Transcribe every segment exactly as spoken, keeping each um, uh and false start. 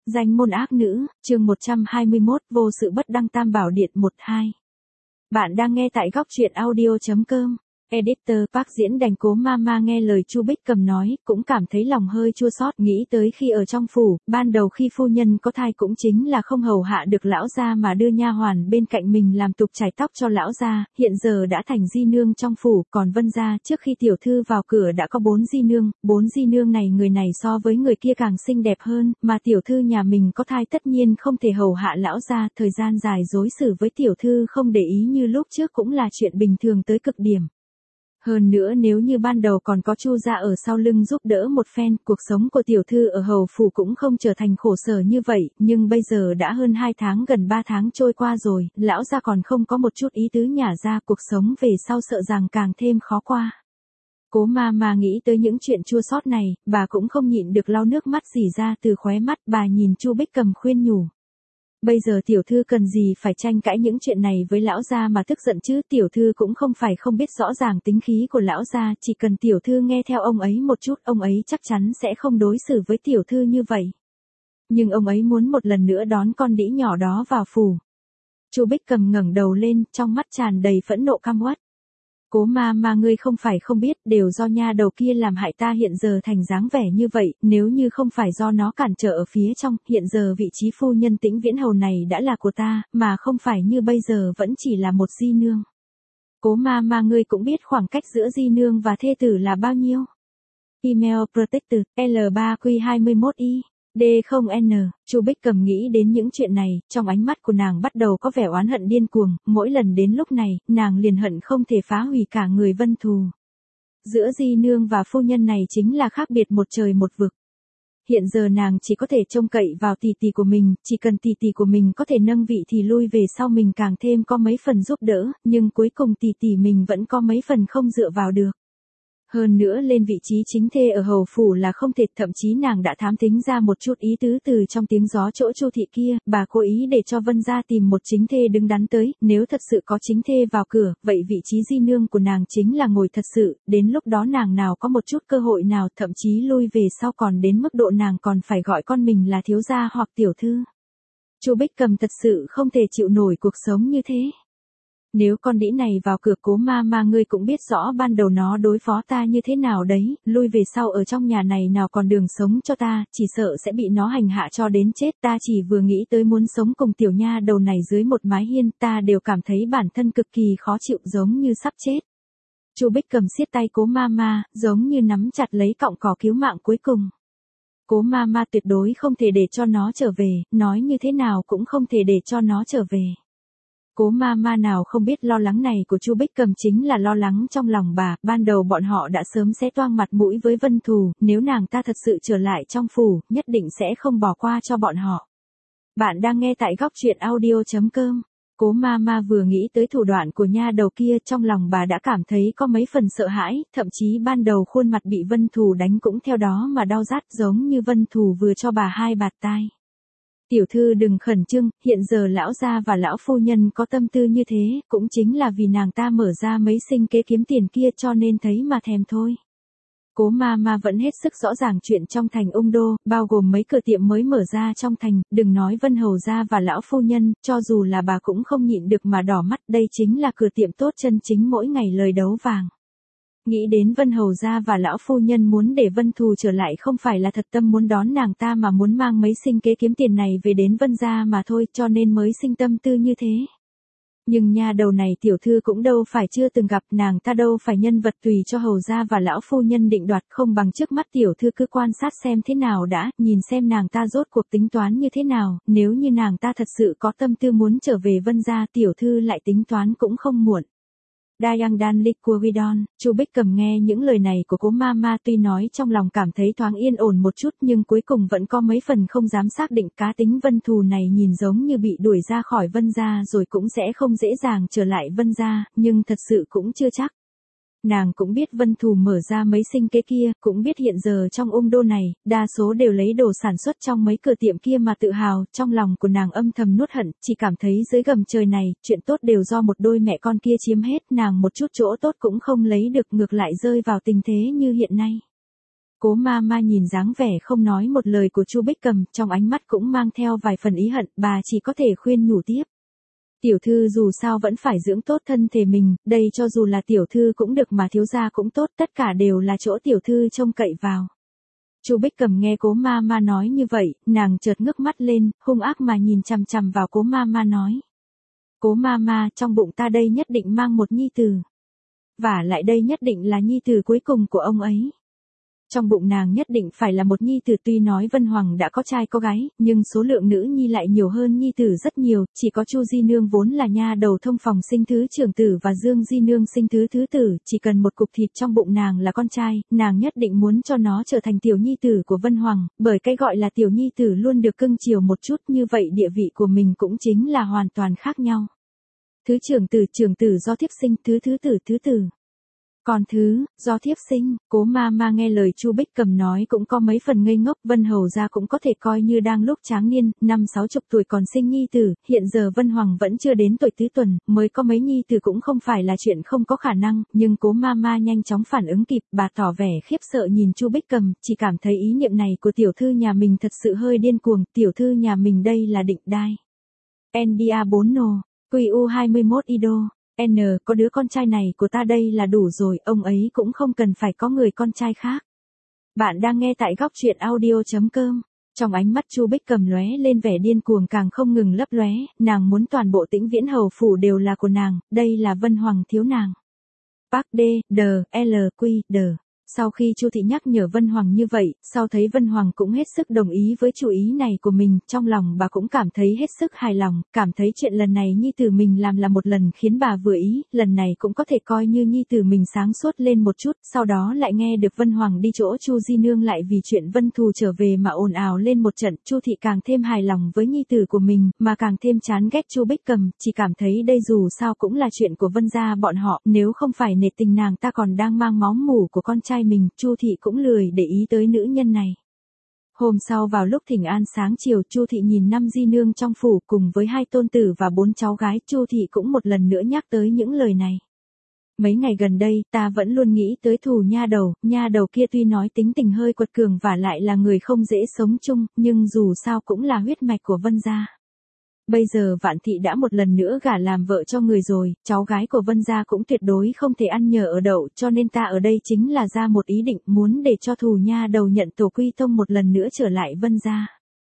Danh môn ác nữ, chương một trăm hai mươi mốt, vô sự bất đăng tam bảo điện một hai. Bạn đang nghe tại góc truyện audio.com. Editor Park diễn đành Cố Mama nghe lời Chu Bích Cầm nói, cũng cảm thấy lòng hơi chua xót, nghĩ tới khi ở trong phủ, ban đầu khi phu nhân có thai cũng chính là không hầu hạ được lão gia mà đưa nha hoàn bên cạnh mình làm tục chải tóc cho lão gia, hiện giờ đã thành di nương trong phủ, còn Vân gia trước khi tiểu thư vào cửa đã có bốn di nương, bốn di nương này người này so với người kia càng xinh đẹp hơn, mà tiểu thư nhà mình có thai tất nhiên không thể hầu hạ lão gia, thời gian dài đối xử với tiểu thư không để ý như lúc trước cũng là chuyện bình thường tới cực điểm. Hơn nữa nếu như ban đầu còn có Chu gia ở sau lưng giúp đỡ một phen, cuộc sống của tiểu thư ở hầu phủ cũng không trở thành khổ sở như vậy, nhưng bây giờ đã hơn hai tháng gần ba tháng trôi qua rồi, lão gia còn không có một chút ý tứ nhả ra, cuộc sống về sau sợ rằng càng thêm khó qua. Cố Mama nghĩ tới những chuyện chua xót này, bà cũng không nhịn được lau nước mắt rỉ ra từ khóe mắt, bà nhìn Chu Bích Cầm khuyên nhủ. Bây giờ tiểu thư cần gì phải tranh cãi những chuyện này với lão gia mà tức giận chứ, tiểu thư cũng không phải không biết rõ ràng tính khí của lão gia, chỉ cần tiểu thư nghe theo ông ấy một chút, ông ấy chắc chắn sẽ không đối xử với tiểu thư như vậy. Nhưng ông ấy muốn một lần nữa đón con đĩ nhỏ đó vào phủ. Chu Bích Cầm ngẩng đầu lên, trong mắt tràn đầy phẫn nộ căm uất. Cố Mama ngươi không phải không biết, đều do nha đầu kia làm hại ta hiện giờ thành dáng vẻ như vậy, nếu như không phải do nó cản trở ở phía trong, hiện giờ vị trí phu nhân Tĩnh Viễn Hầu này đã là của ta, mà không phải như bây giờ vẫn chỉ là một di nương. Cố Mama ngươi cũng biết khoảng cách giữa di nương và thê tử là bao nhiêu. Email Protector, L ba Q hai mốt I. D không N, Chu Bích Cầm nghĩ đến những chuyện này, trong ánh mắt của nàng bắt đầu có vẻ oán hận điên cuồng, mỗi lần đến lúc này, nàng liền hận không thể phá hủy cả người Vân Thù. Giữa di nương và phu nhân này chính là khác biệt một trời một vực. Hiện giờ nàng chỉ có thể trông cậy vào tỷ tỷ của mình, chỉ cần tỷ tỷ của mình có thể nâng vị thì lui về sau mình càng thêm có mấy phần giúp đỡ, nhưng cuối cùng tỷ tỷ mình vẫn có mấy phần không dựa vào được. Hơn nữa lên vị trí chính thê ở hầu phủ là không thể, thậm chí nàng đã thám thính ra một chút ý tứ từ trong tiếng gió chỗ Chu thị kia, bà cố ý để cho Vân gia tìm một chính thê đứng đắn tới, nếu thật sự có chính thê vào cửa, vậy vị trí di nương của nàng chính là ngồi thật sự, đến lúc đó nàng nào có một chút cơ hội nào, thậm chí lui về sau còn đến mức độ nàng còn phải gọi con mình là thiếu gia hoặc tiểu thư. Chu Bích Cầm thật sự không thể chịu nổi cuộc sống như thế. Nếu con đĩ này vào cửa, Cố Mama ngươi cũng biết rõ ban đầu nó đối phó ta như thế nào đấy, lui về sau ở trong nhà này nào còn đường sống cho ta, chỉ sợ sẽ bị nó hành hạ cho đến chết, ta chỉ vừa nghĩ tới muốn sống cùng tiểu nha đầu này dưới một mái hiên, ta đều cảm thấy bản thân cực kỳ khó chịu giống như sắp chết. Chu Bích Cầm siết tay Cố Mama, giống như nắm chặt lấy cọng cỏ cứu mạng cuối cùng. Cố Mama tuyệt đối không thể để cho nó trở về, nói như thế nào cũng không thể để cho nó trở về. Cố Mama nào không biết lo lắng này của Chu Bích Cầm chính là lo lắng trong lòng bà, ban đầu bọn họ đã sớm xé toang mặt mũi với Vân Thù, nếu nàng ta thật sự trở lại trong phủ, nhất định sẽ không bỏ qua cho bọn họ. Bạn đang nghe tại góc truyện audio.com. Cố Mama vừa nghĩ tới thủ đoạn của nha đầu kia, trong lòng bà đã cảm thấy có mấy phần sợ hãi, thậm chí ban đầu khuôn mặt bị Vân Thù đánh cũng theo đó mà đau rát, giống như Vân Thù vừa cho bà hai bạt tai. Tiểu thư đừng khẩn trương, hiện giờ lão gia và lão phu nhân có tâm tư như thế, cũng chính là vì nàng ta mở ra mấy sinh kế kiếm tiền kia cho nên thấy mà thèm thôi. Cố Mama vẫn hết sức rõ ràng chuyện trong thành Ung Đô, bao gồm mấy cửa tiệm mới mở ra trong thành, đừng nói Vân hầu gia và lão phu nhân, cho dù là bà cũng không nhịn được mà đỏ mắt, đây chính là cửa tiệm tốt chân chính mỗi ngày lời đấu vàng. Nghĩ đến Vân hầu gia và lão phu nhân muốn để Vân Thù trở lại không phải là thật tâm muốn đón nàng ta mà muốn mang mấy sinh kế kiếm tiền này về đến Vân gia mà thôi, cho nên mới sinh tâm tư như thế. Nhưng nha đầu này tiểu thư cũng đâu phải chưa từng gặp, nàng ta đâu phải nhân vật tùy cho hầu gia và lão phu nhân định đoạt, không bằng trước mắt tiểu thư cứ quan sát xem thế nào đã, nhìn xem nàng ta rốt cuộc tính toán như thế nào, nếu như nàng ta thật sự có tâm tư muốn trở về Vân gia, tiểu thư lại tính toán cũng không muộn. Dayang Dan Liquidon, Chu Bích Cầm nghe những lời này của Cố Mama tuy nói trong lòng cảm thấy thoáng yên ổn một chút nhưng cuối cùng vẫn có mấy phần không dám xác định, cá tính Vân Thù này nhìn giống như bị đuổi ra khỏi Vân gia rồi cũng sẽ không dễ dàng trở lại Vân gia, nhưng thật sự cũng chưa chắc. Nàng cũng biết Vân Thù mở ra mấy sinh kế kia, cũng biết hiện giờ trong Ung Đô này, đa số đều lấy đồ sản xuất trong mấy cửa tiệm kia mà tự hào, trong lòng của nàng âm thầm nuốt hận, chỉ cảm thấy dưới gầm trời này, chuyện tốt đều do một đôi mẹ con kia chiếm hết, nàng một chút chỗ tốt cũng không lấy được, ngược lại rơi vào tình thế như hiện nay. Cố ma ma nhìn dáng vẻ không nói một lời của Chu Bích Cầm, trong ánh mắt cũng mang theo vài phần ý hận, bà chỉ có thể khuyên nhủ tiếp. Tiểu thư dù sao vẫn phải dưỡng tốt thân thể mình, đây cho dù là tiểu thư cũng được mà thiếu gia cũng tốt, tất cả đều là chỗ tiểu thư trông cậy vào. Chu Bích Cầm nghe cố ma ma nói như vậy, nàng chợt ngước mắt lên, hung ác mà nhìn chằm chằm vào cố ma ma nói. Cố ma ma, trong bụng ta đây nhất định mang một nhi tử. Và lại đây nhất định là nhi tử cuối cùng của ông ấy. Trong bụng nàng nhất định phải là một nhi tử, tuy nói Vân Hoàng đã có trai có gái, nhưng số lượng nữ nhi lại nhiều hơn nhi tử rất nhiều, chỉ có Chu Di Nương vốn là nha đầu thông phòng sinh thứ trưởng tử và Dương Di Nương sinh thứ thứ tử, chỉ cần một cục thịt trong bụng nàng là con trai, nàng nhất định muốn cho nó trở thành tiểu nhi tử của Vân Hoàng, bởi cái gọi là tiểu nhi tử luôn được cưng chiều một chút, như vậy địa vị của mình cũng chính là hoàn toàn khác nhau. Thứ trưởng tử trưởng tử do thiếp sinh, thứ thứ tử thứ tử. Còn thứ, do thiếp sinh, cố ma ma nghe lời Chu Bích Cầm nói cũng có mấy phần ngây ngốc, Vân Hầu gia cũng có thể coi như đang lúc tráng niên, năm sáu chục tuổi còn sinh nhi tử, hiện giờ Vân Hoàng vẫn chưa đến tuổi tứ tuần, mới có mấy nhi tử cũng không phải là chuyện không có khả năng, nhưng cố ma ma nhanh chóng phản ứng kịp, bà tỏ vẻ khiếp sợ nhìn Chu Bích Cầm, chỉ cảm thấy ý niệm này của tiểu thư nhà mình thật sự hơi điên cuồng, tiểu thư nhà mình đây là định đai. en đê a bốn nô, quy u hai mươi mốt ido. N, có đứa con trai này của ta đây là đủ rồi, ông ấy cũng không cần phải có người con trai khác. Bạn đang nghe tại góc truyện audio chấm com. Trong ánh mắt Chu Bích Cầm lóe lên vẻ điên cuồng càng không ngừng lấp lóe, nàng muốn toàn bộ Tĩnh Viễn hầu phủ đều là của nàng, đây là Vân Hoàng thiếu nàng. Park D, D, L, Q, D. Sau khi Chu thị nhắc nhở Vân Hoàng như vậy, sau thấy Vân Hoàng cũng hết sức đồng ý với chủ ý này của mình, trong lòng bà cũng cảm thấy hết sức hài lòng, cảm thấy chuyện lần này nhi tử mình làm là một lần khiến bà vừa ý, lần này cũng có thể coi như nhi tử mình sáng suốt lên một chút, sau đó lại nghe được Vân Hoàng đi chỗ Chu Di Nương lại vì chuyện Vân Thù trở về mà ồn ào lên một trận, Chu thị càng thêm hài lòng với nhi tử của mình, mà càng thêm chán ghét Chu Bích Cầm, chỉ cảm thấy đây dù sao cũng là chuyện của Vân gia bọn họ, nếu không phải nể tình nàng ta còn đang mang máu mủ của con trai mình, Chu thị cũng lười để ý tới nữ nhân này. Hôm sau vào lúc thỉnh an sáng chiều, Chu thị nhìn năm di nương trong phủ cùng với hai tôn tử và bốn cháu gái, Chu thị cũng một lần nữa nhắc tới những lời này. Mấy ngày gần đây, ta vẫn luôn nghĩ tới Thù nha đầu, nha đầu kia tuy nói tính tình hơi quật cường và lại là người không dễ sống chung, nhưng dù sao cũng là huyết mạch của Vân gia. Bây giờ Vạn thị đã một lần nữa gả làm vợ cho người rồi, cháu gái của Vân gia cũng tuyệt đối không thể ăn nhờ ở đậu, cho nên ta ở đây chính là ra một ý định muốn để cho Thù nha đầu nhận tổ quy tông một lần nữa trở lại Vân gia.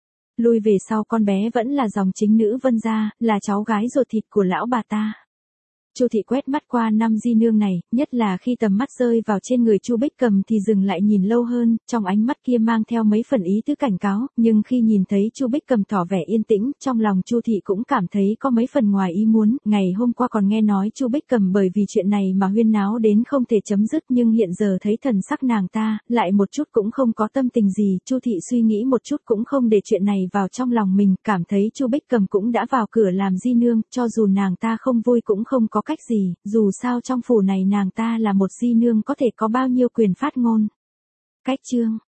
Lui về sau con bé vẫn là dòng chính nữ Vân gia, là cháu gái ruột thịt của lão bà ta. Chu thị quét mắt qua năm di nương này, nhất là khi tầm mắt rơi vào trên người Chu Bích Cầm thì dừng lại nhìn lâu hơn, trong ánh mắt kia mang theo mấy phần ý tứ cảnh cáo, nhưng khi nhìn thấy Chu Bích Cầm tỏ vẻ yên tĩnh, trong lòng Chu thị cũng cảm thấy có mấy phần ngoài ý muốn, ngày hôm qua còn nghe nói Chu Bích Cầm bởi vì chuyện này mà huyên náo đến không thể chấm dứt, nhưng hiện giờ thấy thần sắc nàng ta, lại một chút cũng không có tâm tình gì, Chu thị suy nghĩ một chút cũng không để chuyện này vào trong lòng mình, cảm thấy Chu Bích Cầm cũng đã vào cửa làm di nương, cho dù nàng ta không vui cũng không có cách gì, dù sao trong phủ này nàng ta là một di nương có thể có bao nhiêu quyền phát ngôn. Cách chương